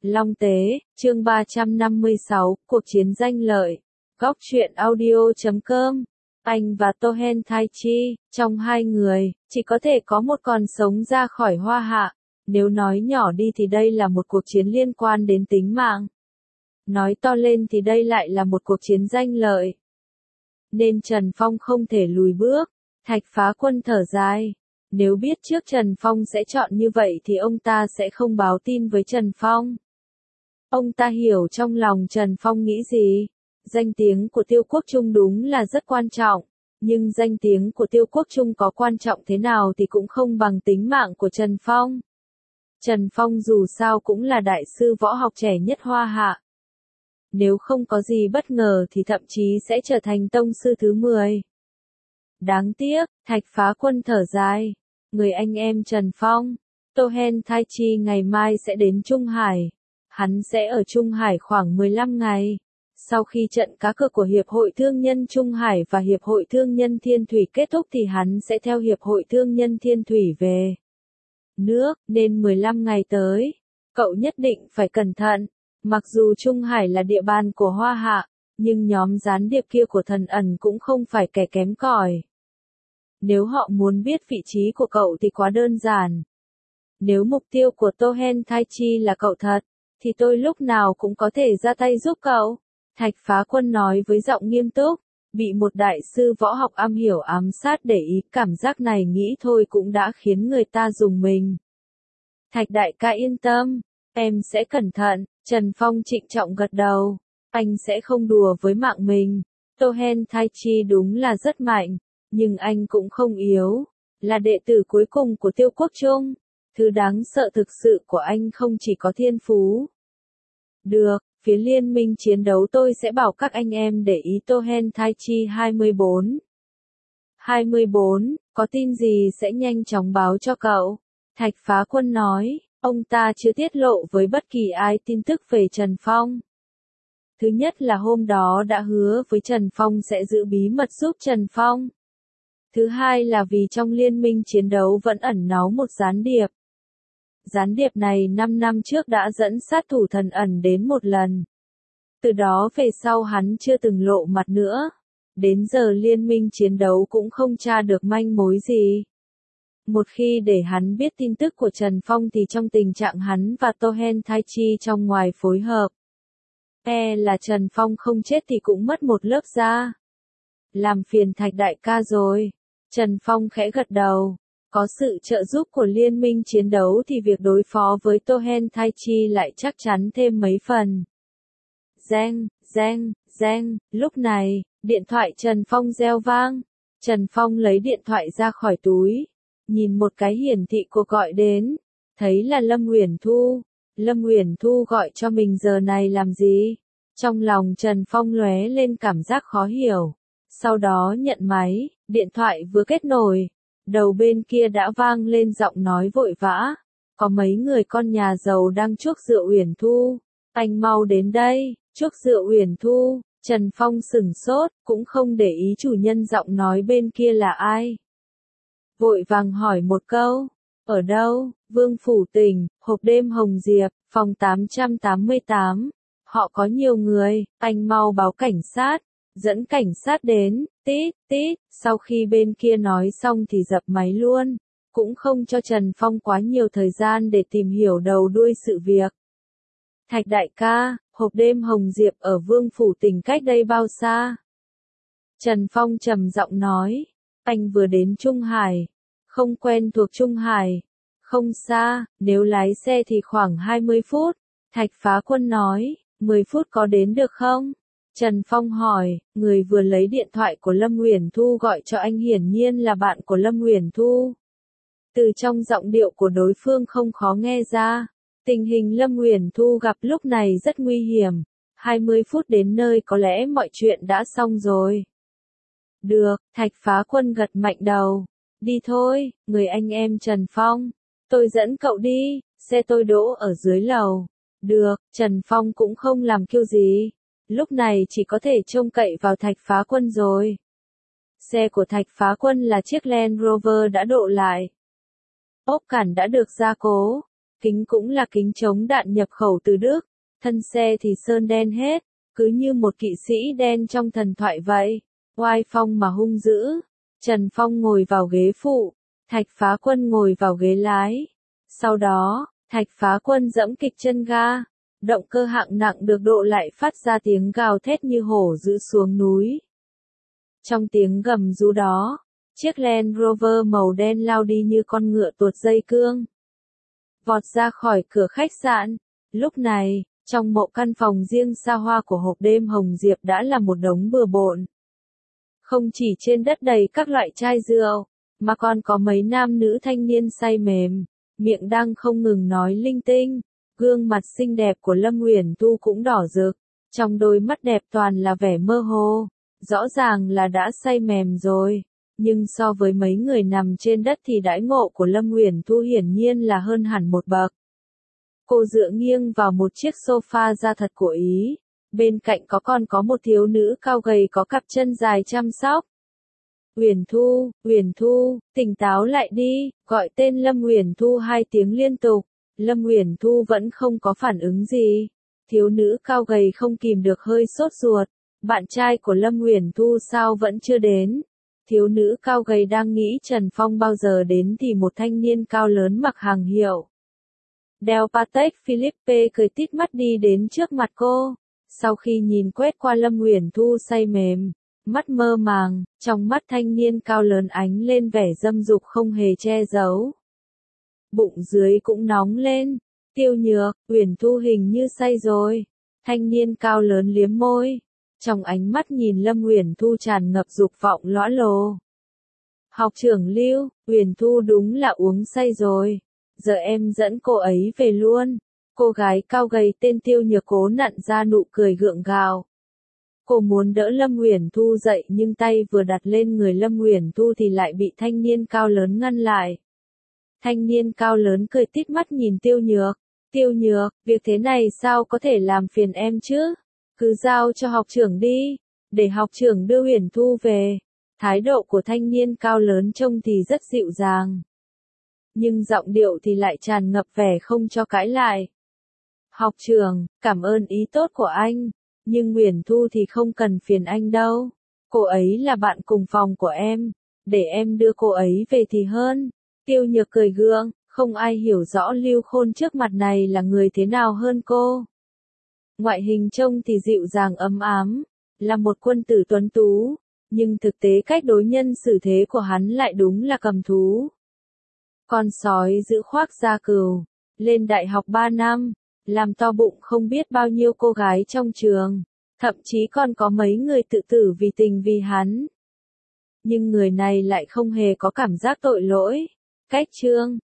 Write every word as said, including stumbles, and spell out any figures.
Long Tế, chương ba trăm năm mươi sáu, cuộc chiến danh lợi. Góc truyện audio chấm com. Anh và Tohen Tai Chi, trong hai người, chỉ có thể có một con sống ra khỏi Hoa Hạ. Nếu nói nhỏ đi thì đây là một cuộc chiến liên quan đến tính mạng. Nói to lên thì đây lại là một cuộc chiến danh lợi. Nên Trần Phong không thể lùi bước. Thạch Phá Quân thở dài. Nếu biết trước Trần Phong sẽ chọn như vậy thì ông ta sẽ không báo tin với Trần Phong. Ông ta hiểu trong lòng Trần Phong nghĩ gì. Danh tiếng của Tiêu Quốc Trung đúng là rất quan trọng, nhưng danh tiếng của Tiêu Quốc Trung có quan trọng thế nào thì cũng không bằng tính mạng của Trần Phong. Trần Phong dù sao cũng là đại sư võ học trẻ nhất Hoa Hạ. Nếu không có gì bất ngờ thì thậm chí sẽ trở thành tông sư thứ mười. Đáng tiếc, Thạch Phá Quân thở dài. Người anh em Trần Phong, Tohen Tai Chi ngày mai sẽ đến Trung Hải. Hắn sẽ ở Trung Hải khoảng mười lăm ngày. Sau khi trận cá cược của Hiệp hội Thương nhân Trung Hải và Hiệp hội Thương nhân Thiên Thủy kết thúc thì hắn sẽ theo Hiệp hội Thương nhân Thiên Thủy về nước, nên mười lăm ngày tới, cậu nhất định phải cẩn thận. Mặc dù Trung Hải là địa bàn của Hoa Hạ, nhưng nhóm gián điệp kia của Thần Ẩn cũng không phải kẻ kém cỏi. Nếu họ muốn biết vị trí của cậu thì quá đơn giản. Nếu mục tiêu của Tohen Tai Chi là cậu thật, thì tôi lúc nào cũng có thể ra tay giúp cậu. Thạch Phá Quân nói với giọng nghiêm túc, bị một đại sư võ học am hiểu ám sát để ý, cảm giác này nghĩ thôi cũng đã khiến người ta rùng mình. Thạch đại ca yên tâm, em sẽ cẩn thận. Trần Phong trịnh trọng gật đầu, anh sẽ không đùa với mạng mình. Tohen Tai Chi đúng là rất mạnh, nhưng anh cũng không yếu, là đệ tử cuối cùng của Tiêu Quốc Trung. Thứ đáng sợ thực sự của anh không chỉ có thiên phú. Được, phía liên minh chiến đấu tôi sẽ bảo các anh em để ý Tohen Tai Chi hai mươi bốn. hai mươi bốn, có tin gì sẽ nhanh chóng báo cho cậu. Thạch Phá Quân nói, ông ta chưa tiết lộ với bất kỳ ai tin tức về Trần Phong. Thứ nhất là hôm đó đã hứa với Trần Phong sẽ giữ bí mật giúp Trần Phong. Thứ hai là vì trong liên minh chiến đấu vẫn ẩn náu một gián điệp. Gián điệp này năm năm trước đã dẫn sát thủ Thần Ẩn đến một lần. Từ đó về sau hắn chưa từng lộ mặt nữa. Đến giờ liên minh chiến đấu cũng không tra được manh mối gì. Một khi để hắn biết tin tức của Trần Phong thì trong tình trạng hắn và Tohen Tai Chi trong ngoài phối hợp, e là Trần Phong không chết thì cũng mất một lớp da. Làm phiền Thạch đại ca rồi. Trần Phong khẽ gật đầu. Có sự trợ giúp của liên minh chiến đấu thì việc đối phó với Tohen Tai Chi lại chắc chắn thêm mấy phần. Reng, reng, reng, lúc này, điện thoại Trần Phong reo vang. Trần Phong lấy điện thoại ra khỏi túi, nhìn một cái hiển thị cuộc gọi đến, thấy là Lâm Uyển Thu. Lâm Uyển Thu gọi cho mình giờ này làm gì? Trong lòng Trần Phong lóe lên cảm giác khó hiểu. Sau đó nhận máy, điện thoại vừa kết nối. Đầu bên kia đã vang lên giọng nói vội vã. Có mấy người con nhà giàu đang chuốc rượu Uyển Thu. Anh mau đến đây, chuốc rượu Uyển Thu. Trần Phong sửng sốt, cũng không để ý chủ nhân giọng nói bên kia là ai. Vội vàng hỏi một câu. Ở đâu? Vương Phủ Tỉnh, hộp đêm Hồng Diệp, phòng tám trăm tám mươi tám. Họ có nhiều người, anh mau báo cảnh sát. Dẫn cảnh sát đến, tít, tít, sau khi bên kia nói xong thì dập máy luôn, cũng không cho Trần Phong quá nhiều thời gian để tìm hiểu đầu đuôi sự việc. Thạch đại ca, hộp đêm Hồng Diệp ở Vương Phủ Tỉnh cách đây bao xa? Trần Phong trầm giọng nói, anh vừa đến Trung Hải, không quen thuộc Trung Hải, không xa, nếu lái xe thì khoảng hai mươi phút. Thạch Phá Quân nói, mười phút có đến được không? Trần Phong hỏi, người vừa lấy điện thoại của Lâm Uyển Thu gọi cho anh hiển nhiên là bạn của Lâm Uyển Thu. Từ trong giọng điệu của đối phương không khó nghe ra, tình hình Lâm Uyển Thu gặp lúc này rất nguy hiểm. hai mươi phút đến nơi có lẽ mọi chuyện đã xong rồi. Được, Thạch Phá Quân gật mạnh đầu. Đi thôi, người anh em Trần Phong. Tôi dẫn cậu đi, xe tôi đỗ ở dưới lầu. Được, Trần Phong cũng không làm kiêu gì. Lúc này chỉ có thể trông cậy vào Thạch Phá Quân rồi. Xe của Thạch Phá Quân là chiếc Land Rover đã độ lại. Ốp cản đã được gia cố. kính cũng là kính chống đạn nhập khẩu từ Đức, thân xe thì sơn đen hết, cứ như một kỵ sĩ đen trong thần thoại vậy, oai phong mà hung dữ. Trần Phong ngồi vào ghế phụ, Thạch Phá Quân ngồi vào ghế lái. Sau đó, Thạch Phá Quân giẫm kịch chân ga, động cơ hạng nặng được độ lại phát ra tiếng gào thét như hổ dữ xuống núi. Trong tiếng gầm rú đó, chiếc Land Rover màu đen lao đi như con ngựa tuột dây cương, vọt ra khỏi cửa khách sạn. Lúc này, trong mộ căn phòng riêng xa hoa của hộp đêm Hồng Diệp đã là một đống bừa bộn. Không chỉ trên đất đầy các loại chai rượu, mà còn có mấy nam nữ thanh niên say mềm, miệng đang không ngừng nói linh tinh. Gương mặt xinh đẹp của Lâm Uyển Thu cũng đỏ rực, trong đôi mắt đẹp toàn là vẻ mơ hồ, rõ ràng là đã say mềm rồi. Nhưng so với mấy người nằm trên đất thì đãi ngộ của Lâm Uyển Thu hiển nhiên là hơn hẳn một bậc. Cô dựa nghiêng vào một chiếc sofa da thật của Ý, bên cạnh có còn có một thiếu nữ cao gầy có cặp chân dài chăm sóc. Uyển Thu, Uyển Thu, tỉnh táo lại đi, gọi tên Lâm Uyển Thu hai tiếng liên tục. Lâm Uyển Thu vẫn không có phản ứng gì. Thiếu nữ cao gầy không kìm được hơi sốt ruột, bạn trai của Lâm Uyển Thu sao vẫn chưa đến? Thiếu nữ cao gầy đang nghĩ Trần Phong bao giờ đến thì một thanh niên cao lớn mặc hàng hiệu, đeo Patek Philippe cười tít mắt đi đến trước mặt cô. Sau khi nhìn quét qua Lâm Uyển Thu say mềm, mắt mơ màng, trong mắt thanh niên cao lớn ánh lên vẻ dâm dục không hề che giấu. Bụng dưới cũng nóng lên. Tiêu Nhược, Uyển Thu hình như say rồi. Thanh niên cao lớn liếm môi. Trong ánh mắt nhìn Lâm Uyển Thu tràn ngập dục vọng lõa lồ. Học trưởng Lưu, Uyển Thu đúng là uống say rồi. Giờ em dẫn cô ấy về luôn. Cô gái cao gầy tên Tiêu Nhược cố nặn ra nụ cười gượng gạo. Cô muốn đỡ Lâm Uyển Thu dậy nhưng tay vừa đặt lên người Lâm Uyển Thu thì lại bị thanh niên cao lớn ngăn lại. Thanh niên cao lớn cười tít mắt nhìn Tiêu Nhược. Tiêu Nhược, việc thế này sao có thể làm phiền em chứ? Cứ giao cho học trưởng đi, để học trưởng đưa Uyển Thu về. Thái độ của thanh niên cao lớn trông thì rất dịu dàng, nhưng giọng điệu thì lại tràn ngập vẻ không cho cãi lại. Học trưởng, cảm ơn ý tốt của anh, nhưng Uyển Thu thì không cần phiền anh đâu. Cô ấy là bạn cùng phòng của em, để em đưa cô ấy về thì hơn. Tiêu Nhược cười gượng, không ai hiểu rõ Lưu Khôn trước mặt này là người thế nào hơn cô. Ngoại hình trông thì dịu dàng ấm ám, là một quân tử tuấn tú, nhưng thực tế cách đối nhân xử thế của hắn lại đúng là cầm thú. Con sói giữ khoác da cừu, lên đại học ba năm, làm to bụng không biết bao nhiêu cô gái trong trường, thậm chí còn có mấy người tự tử vì tình vì hắn. Nhưng người này lại không hề có cảm giác tội lỗi. Cách chương